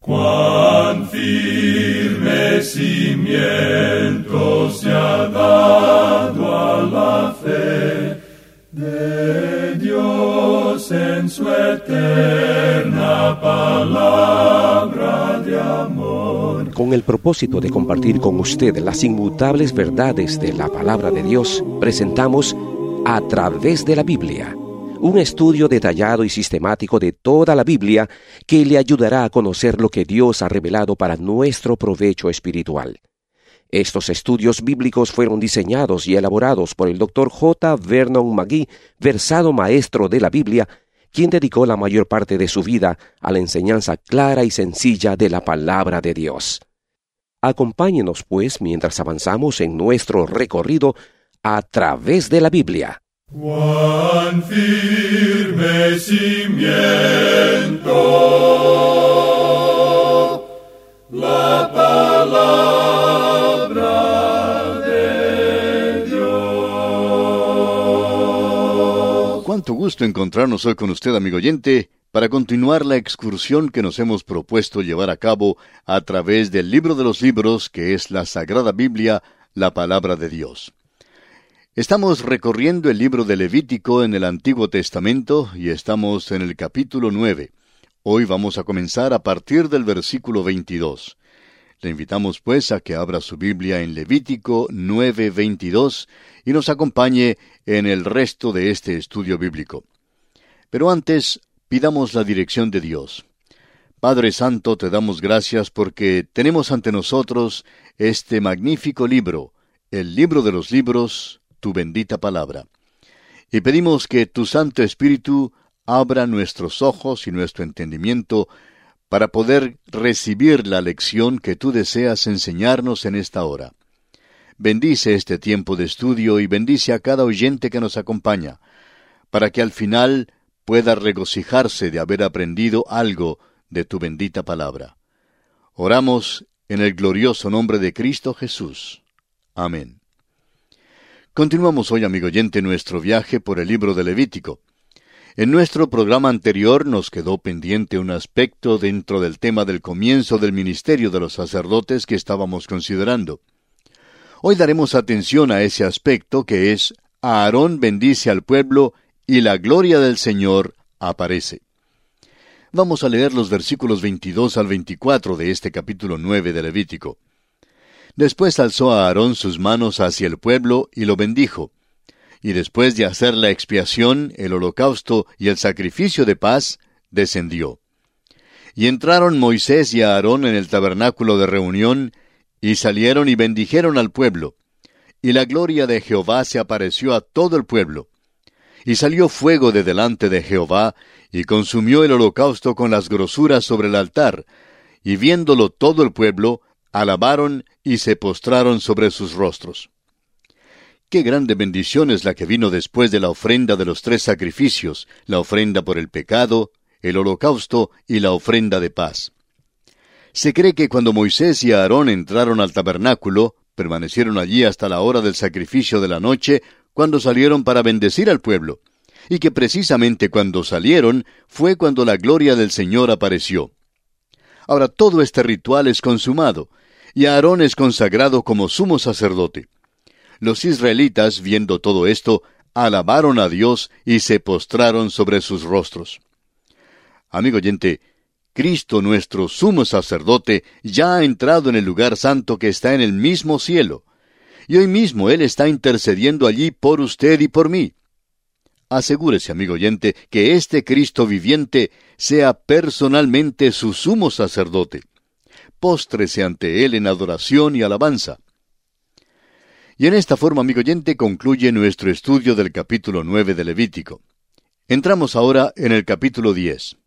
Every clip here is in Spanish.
Cuán firme cimiento se ha dado a la fe de Dios en su eterna palabra de amor. Con el propósito de compartir con usted las inmutables verdades de la palabra de Dios, presentamos A Través de la Biblia, un estudio detallado y sistemático de toda la Biblia que le ayudará a conocer lo que Dios ha revelado para nuestro provecho espiritual. Estos estudios bíblicos fueron diseñados y elaborados por el Dr. J. Vernon McGee, versado maestro de la Biblia, quien dedicó la mayor parte de su vida a la enseñanza clara y sencilla de la palabra de Dios. Acompáñenos, pues, mientras avanzamos en nuestro recorrido a través de la Biblia. Cuán firme cimiento la palabra de Dios. Cuánto gusto encontrarnos hoy con usted, amigo oyente, para continuar la excursión que nos hemos propuesto llevar a cabo a través del libro de los libros, que es la Sagrada Biblia, la palabra de Dios. Estamos recorriendo el libro de Levítico en el Antiguo Testamento y estamos en el capítulo 9. Hoy vamos a comenzar a partir del versículo 22. Le invitamos pues a que abra su Biblia en Levítico 9:22 y nos acompañe en el resto de este estudio bíblico. Pero antes, pidamos la dirección de Dios. Padre Santo, te damos gracias porque tenemos ante nosotros este magnífico libro, el libro de los libros, tu bendita palabra. Y pedimos que tu Santo Espíritu abra nuestros ojos y nuestro entendimiento para poder recibir la lección que tú deseas enseñarnos en esta hora. Bendice este tiempo de estudio y bendice a cada oyente que nos acompaña, para que al final pueda regocijarse de haber aprendido algo de tu bendita palabra. Oramos en el glorioso nombre de Cristo Jesús. Amén. Continuamos hoy, amigo oyente, nuestro viaje por el libro de Levítico. En nuestro programa anterior nos quedó pendiente un aspecto dentro del tema del comienzo del ministerio de los sacerdotes que estábamos considerando. Hoy daremos atención a ese aspecto que es: Aarón bendice al pueblo y la gloria del Señor aparece. Vamos a leer los versículos 22 al 24 de este capítulo 9 de Levítico. Después alzó a Aarón sus manos hacia el pueblo y lo bendijo. Y después de hacer la expiación, el holocausto y el sacrificio de paz, descendió. Y entraron Moisés y Aarón en el tabernáculo de reunión, y salieron y bendijeron al pueblo. Y la gloria de Jehová se apareció a todo el pueblo. Y salió fuego de delante de Jehová, y consumió el holocausto con las grosuras sobre el altar. Y viéndolo todo el pueblo, alabaron y se postraron sobre sus rostros. Qué grande bendición es la que vino después de la ofrenda de los 3 sacrificios, la ofrenda por el pecado, el holocausto y la ofrenda de paz. Se cree que cuando Moisés y Aarón entraron al tabernáculo, permanecieron allí hasta la hora del sacrificio de la noche, cuando salieron para bendecir al pueblo, y que precisamente cuando salieron fue cuando la gloria del Señor apareció. Ahora todo este ritual es consumado, y Aarón es consagrado como sumo sacerdote. Los israelitas, viendo todo esto, alabaron a Dios y se postraron sobre sus rostros. Amigo oyente, Cristo nuestro sumo sacerdote ya ha entrado en el lugar santo que está en el mismo cielo, y hoy mismo Él está intercediendo allí por usted y por mí. Asegúrese, amigo oyente, que este Cristo viviente sea personalmente su sumo sacerdote. Póstrese ante Él en adoración y alabanza. Y en esta forma, amigo oyente, concluye nuestro estudio del capítulo 9 de Levítico. Entramos ahora en el capítulo 10.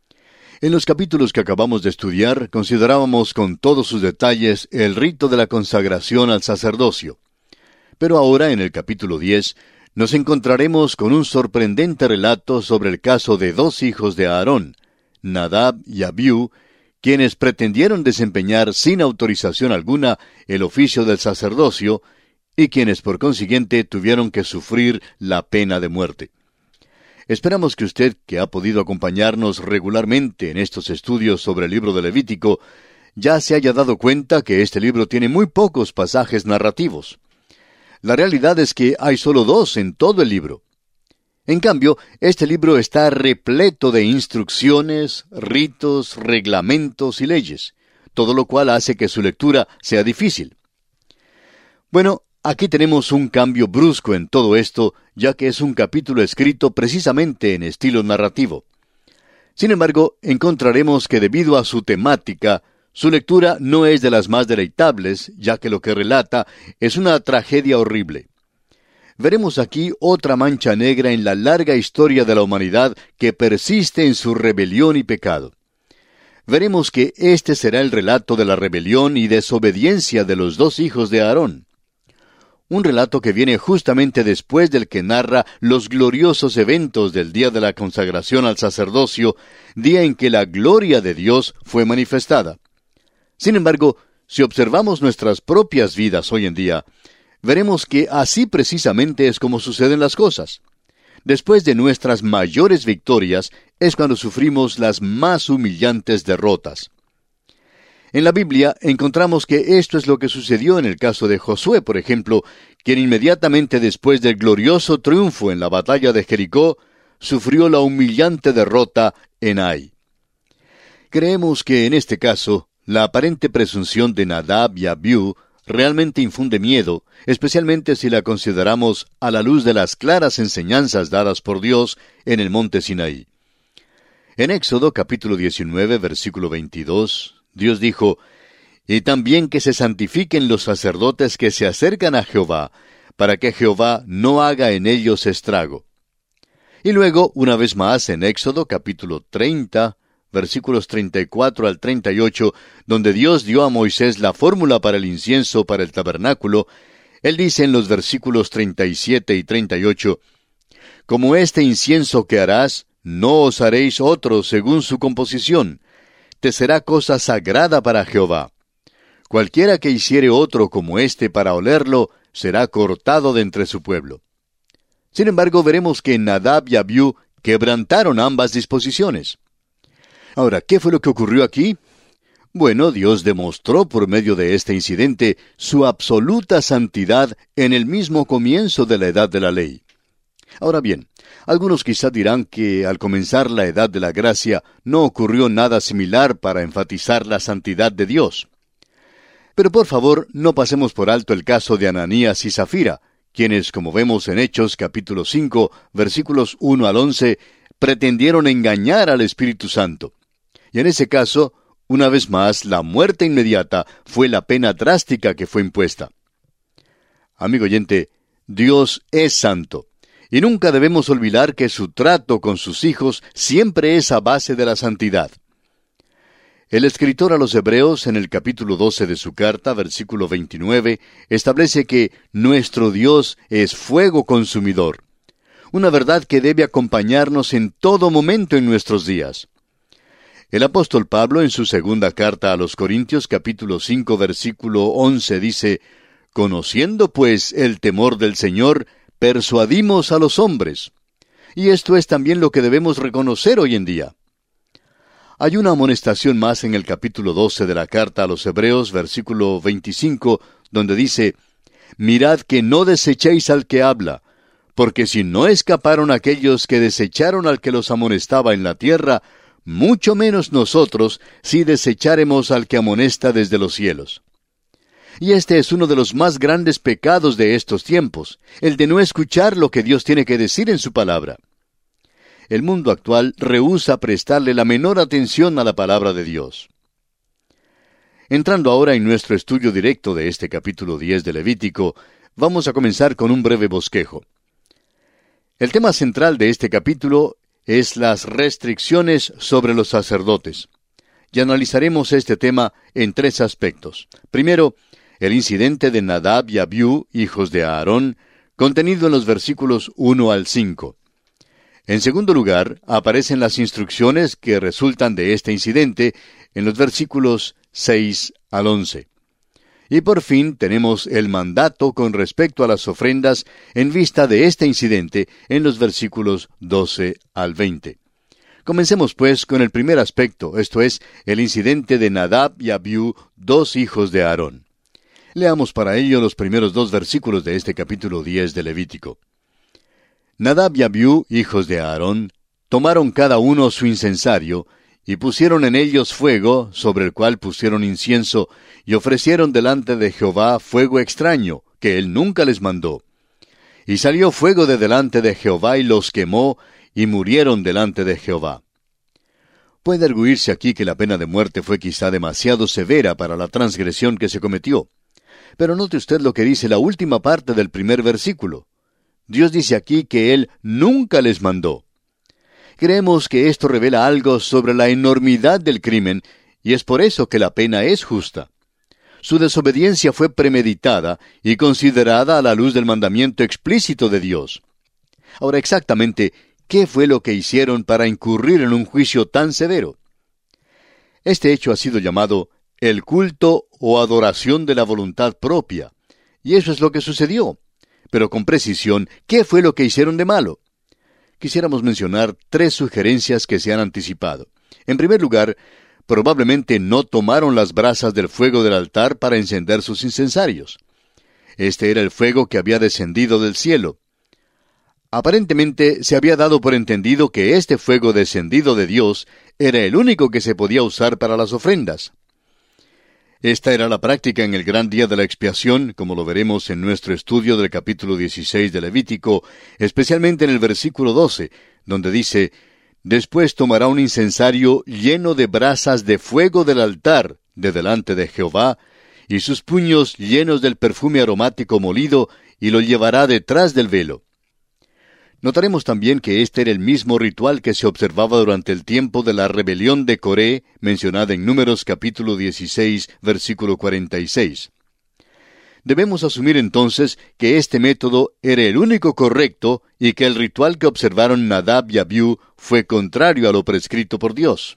En los capítulos que acabamos de estudiar, considerábamos con todos sus detalles el rito de la consagración al sacerdocio. Pero ahora, en el capítulo 10, nos encontraremos con un sorprendente relato sobre el caso de 2 hijos de Aarón, Nadab y Abiú, quienes pretendieron desempeñar sin autorización alguna el oficio del sacerdocio, y quienes por consiguiente tuvieron que sufrir la pena de muerte. Esperamos que usted, que ha podido acompañarnos regularmente en estos estudios sobre el libro de Levítico, ya se haya dado cuenta que este libro tiene muy pocos pasajes narrativos. La realidad es que hay solo 2 en todo el libro. En cambio, este libro está repleto de instrucciones, ritos, reglamentos y leyes, todo lo cual hace que su lectura sea difícil. Bueno, aquí tenemos un cambio brusco en todo esto, ya que es un capítulo escrito precisamente en estilo narrativo. Sin embargo, encontraremos que debido a su temática, su lectura no es de las más deleitables, ya que lo que relata es una tragedia horrible. Veremos aquí otra mancha negra en la larga historia de la humanidad que persiste en su rebelión y pecado. Veremos que este será el relato de la rebelión y desobediencia de los 2 hijos de Aarón. Un relato que viene justamente después del que narra los gloriosos eventos del día de la consagración al sacerdocio, día en que la gloria de Dios fue manifestada. Sin embargo, si observamos nuestras propias vidas hoy en día, veremos que así precisamente es como suceden las cosas. Después de nuestras mayores victorias es cuando sufrimos las más humillantes derrotas. En la Biblia encontramos que esto es lo que sucedió en el caso de Josué, por ejemplo, quien inmediatamente después del glorioso triunfo en la batalla de Jericó, sufrió la humillante derrota en Ai. Creemos que en este caso, la aparente presunción de Nadab y Abiú realmente infunde miedo, especialmente si la consideramos a la luz de las claras enseñanzas dadas por Dios en el monte Sinaí. En Éxodo capítulo 19, versículo 22, Dios dijo, «Y también que se santifiquen los sacerdotes que se acercan a Jehová, para que Jehová no haga en ellos estrago». Y luego, una vez más, en Éxodo capítulo 30, versículos 34 al 38, donde Dios dio a Moisés la fórmula para el incienso para el tabernáculo, Él dice en los versículos 37 y 38, «Como este incienso que harás, no os haréis otro según su composición. Te será cosa sagrada para Jehová. Cualquiera que hiciere otro como este para olerlo, será cortado de entre su pueblo». Sin embargo, veremos que Nadab y Abiú quebrantaron ambas disposiciones. Ahora, ¿qué fue lo que ocurrió aquí? Bueno, Dios demostró por medio de este incidente su absoluta santidad en el mismo comienzo de la edad de la ley. Ahora bien, algunos quizá dirán que al comenzar la edad de la gracia no ocurrió nada similar para enfatizar la santidad de Dios. Pero por favor, no pasemos por alto el caso de Ananías y Zafira, quienes, como vemos en Hechos capítulo 5, versículos 1 al 11, pretendieron engañar al Espíritu Santo. Y en ese caso, una vez más, la muerte inmediata fue la pena drástica que fue impuesta. Amigo oyente, Dios es santo, y nunca debemos olvidar que su trato con sus hijos siempre es a base de la santidad. El escritor a los Hebreos, en el capítulo 12 de su carta, versículo 29, establece que nuestro Dios es fuego consumidor, una verdad que debe acompañarnos en todo momento en nuestros días. El apóstol Pablo, en su segunda carta a los Corintios, capítulo 5, versículo 11, dice, «Conociendo pues el temor del Señor, persuadimos a los hombres». Y esto es también lo que debemos reconocer hoy en día. Hay una amonestación más en el capítulo 12 de la carta a los Hebreos, versículo 25, donde dice, «Mirad que no desechéis al que habla, porque si no escaparon aquellos que desecharon al que los amonestaba en la tierra, mucho menos nosotros si desecháremos al que amonesta desde los cielos». Y este es uno de los más grandes pecados de estos tiempos, el de no escuchar lo que Dios tiene que decir en su palabra. El mundo actual rehúsa prestarle la menor atención a la palabra de Dios. Entrando ahora en nuestro estudio directo de este capítulo 10 de Levítico, vamos a comenzar con un breve bosquejo. El tema central de este capítulo es las restricciones sobre los sacerdotes. Y analizaremos este tema en 3 aspectos. Primero, el incidente de Nadab y Abiú, hijos de Aarón, contenido en los versículos 1 al 5. En segundo lugar, aparecen las instrucciones que resultan de este incidente en los versículos 6 al 11. Y por fin tenemos el mandato con respecto a las ofrendas en vista de este incidente en los versículos 12 al 20. Comencemos pues con el primer aspecto, esto es, el incidente de Nadab y Abiú, dos hijos de Aarón. Leamos para ello los primeros dos versículos de este capítulo 10 de Levítico. Nadab y Abiú, hijos de Aarón, tomaron cada uno su incensario, y pusieron en ellos fuego, sobre el cual pusieron incienso, y ofrecieron delante de Jehová fuego extraño, que él nunca les mandó. Y salió fuego de delante de Jehová, y los quemó, y murieron delante de Jehová. Puede arguirse aquí que la pena de muerte fue quizá demasiado severa para la transgresión que se cometió. Pero note usted lo que dice la última parte del primer versículo. Dios dice aquí que él nunca les mandó. Creemos que esto revela algo sobre la enormidad del crimen, y es por eso que la pena es justa. Su desobediencia fue premeditada y considerada a la luz del mandamiento explícito de Dios. Ahora, exactamente, ¿qué fue lo que hicieron para incurrir en un juicio tan severo? Este hecho ha sido llamado el culto o adoración de la voluntad propia, y eso es lo que sucedió. Pero con precisión, ¿qué fue lo que hicieron de malo? Quisiéramos mencionar tres sugerencias que se han anticipado. En primer lugar, probablemente no tomaron las brasas del fuego del altar para encender sus incensarios. Este era el fuego que había descendido del cielo. Aparentemente se había dado por entendido que este fuego descendido de Dios era el único que se podía usar para las ofrendas. Esta era la práctica en el gran día de la expiación, como lo veremos en nuestro estudio del capítulo 16 de Levítico, especialmente en el versículo 12, donde dice: «Después tomará un incensario lleno de brasas de fuego del altar de delante de Jehová, y sus puños llenos del perfume aromático molido, y lo llevará detrás del velo». Notaremos también que este era el mismo ritual que se observaba durante el tiempo de la rebelión de Coré, mencionada en Números capítulo 16, versículo 46. Debemos asumir entonces que este método era el único correcto y que el ritual que observaron Nadab y Abiú fue contrario a lo prescrito por Dios.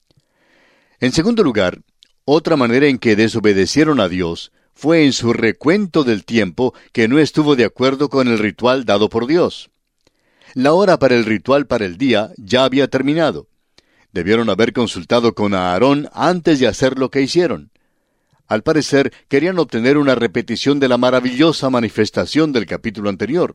En segundo lugar, otra manera en que desobedecieron a Dios fue en su recuento del tiempo que no estuvo de acuerdo con el ritual dado por Dios. La hora para el ritual para el día ya había terminado. Debieron haber consultado con Aarón antes de hacer lo que hicieron. Al parecer, querían obtener una repetición de la maravillosa manifestación del capítulo anterior.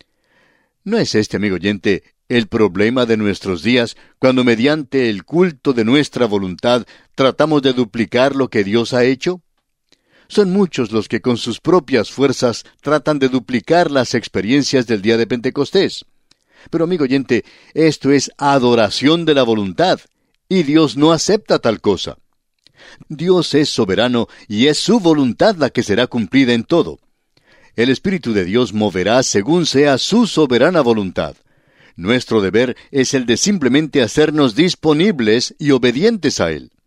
¿No es este, amigo oyente, el problema de nuestros días, cuando mediante el culto de nuestra voluntad tratamos de duplicar lo que Dios ha hecho? Son muchos los que con sus propias fuerzas tratan de duplicar las experiencias del día de Pentecostés. Pero, amigo oyente, esto es adoración de la voluntad, y Dios no acepta tal cosa. Dios es soberano y es su voluntad la que será cumplida en todo. El Espíritu de Dios moverá según sea su soberana voluntad. Nuestro deber es el de simplemente hacernos disponibles y obedientes a Él.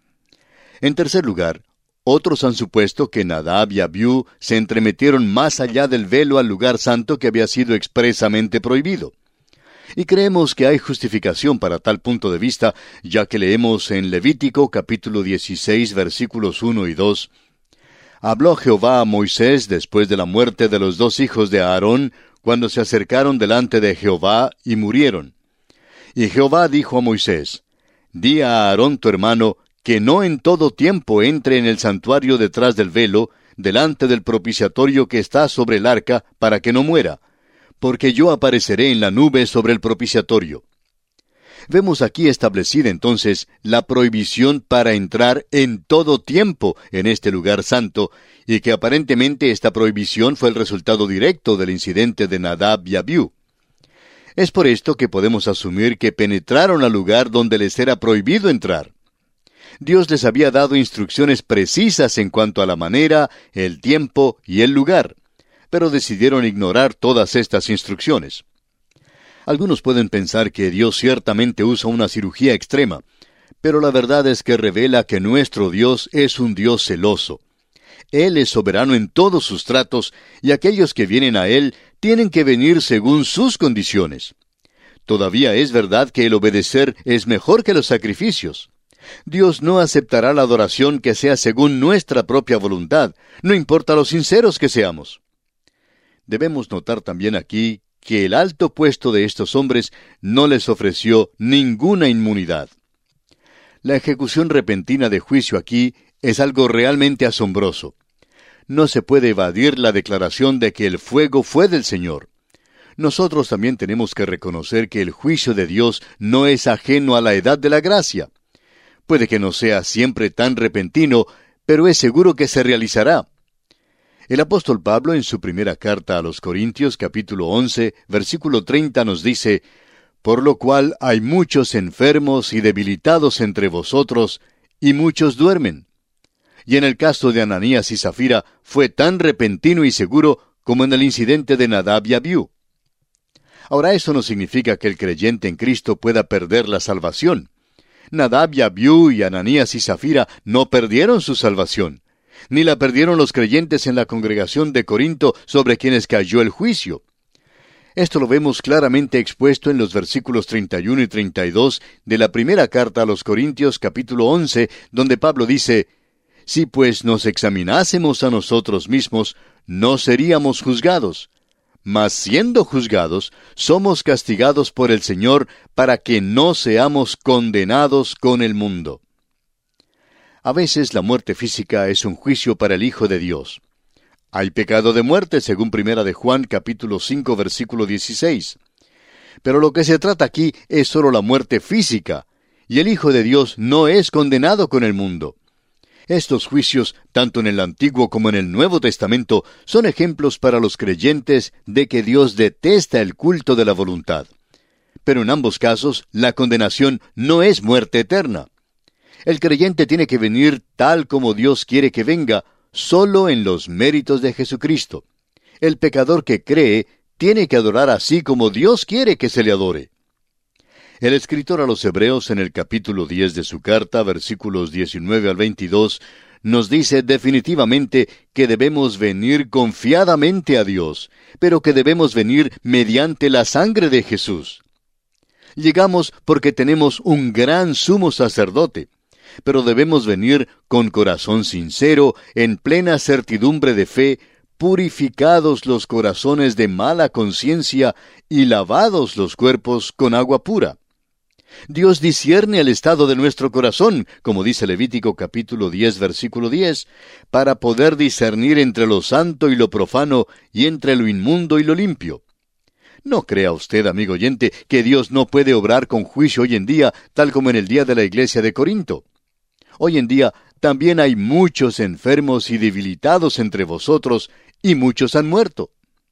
En tercer lugar, otros han supuesto que Nadab y Abiú se entremetieron más allá del velo al lugar santo que había sido expresamente prohibido. Y creemos que hay justificación para tal punto de vista, ya que leemos en Levítico capítulo 16 versículos 1 y 2, «Habló Jehová a Moisés después de la muerte de los dos hijos de Aarón, cuando se acercaron delante de Jehová y murieron. Y Jehová dijo a Moisés, Di a Aarón tu hermano, que no en todo tiempo entre en el santuario detrás del velo, delante del propiciatorio que está sobre el arca, para que no muera, porque yo apareceré en la nube sobre el propiciatorio». Vemos aquí establecida entonces la prohibición para entrar en todo tiempo en este lugar santo, y que aparentemente esta prohibición fue el resultado directo del incidente de Nadab y Abiú. Es por esto que podemos asumir que penetraron al lugar donde les era prohibido entrar. Dios les había dado instrucciones precisas en cuanto a la manera, el tiempo y el lugar, pero decidieron ignorar todas estas instrucciones. Algunos pueden pensar que Dios ciertamente usa una cirugía extrema, pero la verdad es que revela que nuestro Dios es un Dios celoso. Él es soberano en todos sus tratos, y aquellos que vienen a Él tienen que venir según sus condiciones. Todavía es verdad que el obedecer es mejor que los sacrificios. Dios no aceptará la adoración que sea según nuestra propia voluntad, no importa lo sinceros que seamos. Debemos notar también aquí que el alto puesto de estos hombres no les ofreció ninguna inmunidad. La ejecución repentina de juicio aquí es algo realmente asombroso. No se puede evadir la declaración de que el fuego fue del Señor. Nosotros también tenemos que reconocer que el juicio de Dios no es ajeno a la edad de la gracia. Puede que no sea siempre tan repentino, pero es seguro que se realizará. El apóstol Pablo, en su primera carta a los Corintios, capítulo 11, versículo 30, nos dice: «Por lo cual hay muchos enfermos y debilitados entre vosotros, y muchos duermen». Y en el caso de Ananías y Zafira fue tan repentino y seguro como en el incidente de Nadab y Abiú. Ahora, eso no significa que el creyente en Cristo pueda perder la salvación. Nadab y Abiú y Ananías y Zafira no perdieron su salvación, ni la perdieron los creyentes en la congregación de Corinto sobre quienes cayó el juicio. Esto lo vemos claramente expuesto en los versículos 31 y 32 de la primera carta a los Corintios, capítulo 11, donde Pablo dice: «Si pues nos examinásemos a nosotros mismos, no seríamos juzgados. Mas siendo juzgados, somos castigados por el Señor para que no seamos condenados con el mundo». A veces la muerte física es un juicio para el Hijo de Dios. Hay pecado de muerte, según Primera de Juan, capítulo 5, versículo 16. Pero lo que se trata aquí es solo la muerte física, y el Hijo de Dios no es condenado con el mundo. Estos juicios, tanto en el Antiguo como en el Nuevo Testamento, son ejemplos para los creyentes de que Dios detesta el culto de la voluntad. Pero en ambos casos, la condenación no es muerte eterna. El creyente tiene que venir tal como Dios quiere que venga, solo en los méritos de Jesucristo. El pecador que cree tiene que adorar así como Dios quiere que se le adore. El escritor a los Hebreos, en el capítulo 10 de su carta, versículos 19 al 22, nos dice definitivamente que debemos venir confiadamente a Dios, pero que debemos venir mediante la sangre de Jesús. Llegamos porque tenemos un gran sumo sacerdote, pero debemos venir con corazón sincero, en plena certidumbre de fe, purificados los corazones de mala conciencia y lavados los cuerpos con agua pura. Dios discierne el estado de nuestro corazón, como dice Levítico capítulo 10, versículo 10, para poder discernir entre lo santo y lo profano, y entre lo inmundo y lo limpio. No crea usted, amigo oyente, que Dios no puede obrar con juicio hoy en día, tal como en el día de la iglesia de Corinto. Hoy en día también hay muchos enfermos y debilitados entre vosotros, y muchos han muerto.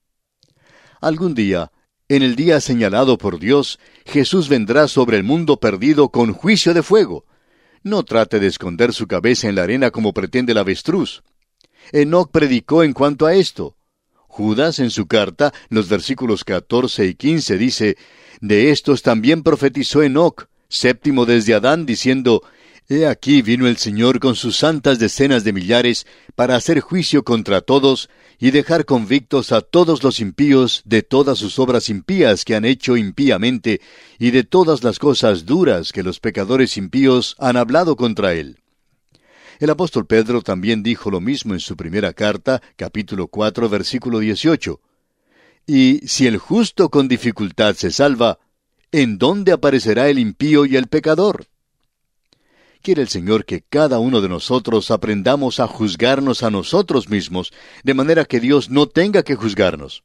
Algún día, en el día señalado por Dios, Jesús vendrá sobre el mundo perdido con juicio de fuego. No trate de esconder su cabeza en la arena como pretende el avestruz. Enoc predicó en cuanto a esto. Judas, en su carta, los versículos 14 y 15, dice: «De estos también profetizó Enoc, séptimo desde Adán, diciendo: He aquí vino el Señor con sus santas decenas de millares para hacer juicio contra todos y dejar convictos a todos los impíos de todas sus obras impías que han hecho impíamente y de todas las cosas duras que los pecadores impíos han hablado contra él». El apóstol Pedro también dijo lo mismo en su primera carta, capítulo 4, versículo 18. «Y si el justo con dificultad se salva, ¿en dónde aparecerá el impío y el pecador?». Quiere el Señor que cada uno de nosotros aprendamos a juzgarnos a nosotros mismos, de manera que Dios no tenga que juzgarnos.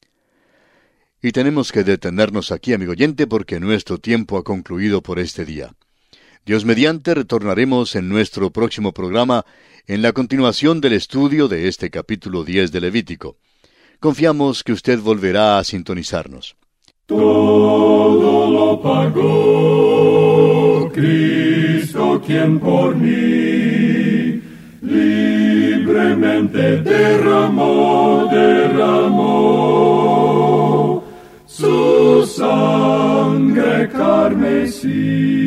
Y tenemos que detenernos aquí, amigo oyente, porque nuestro tiempo ha concluido por este día. Dios mediante, retornaremos en nuestro próximo programa en la continuación del estudio de este capítulo 10 de Levítico. Confiamos que usted volverá a sintonizarnos. Todo lo pagó Cristo, quien por mí libremente derramó su sangre carmesí.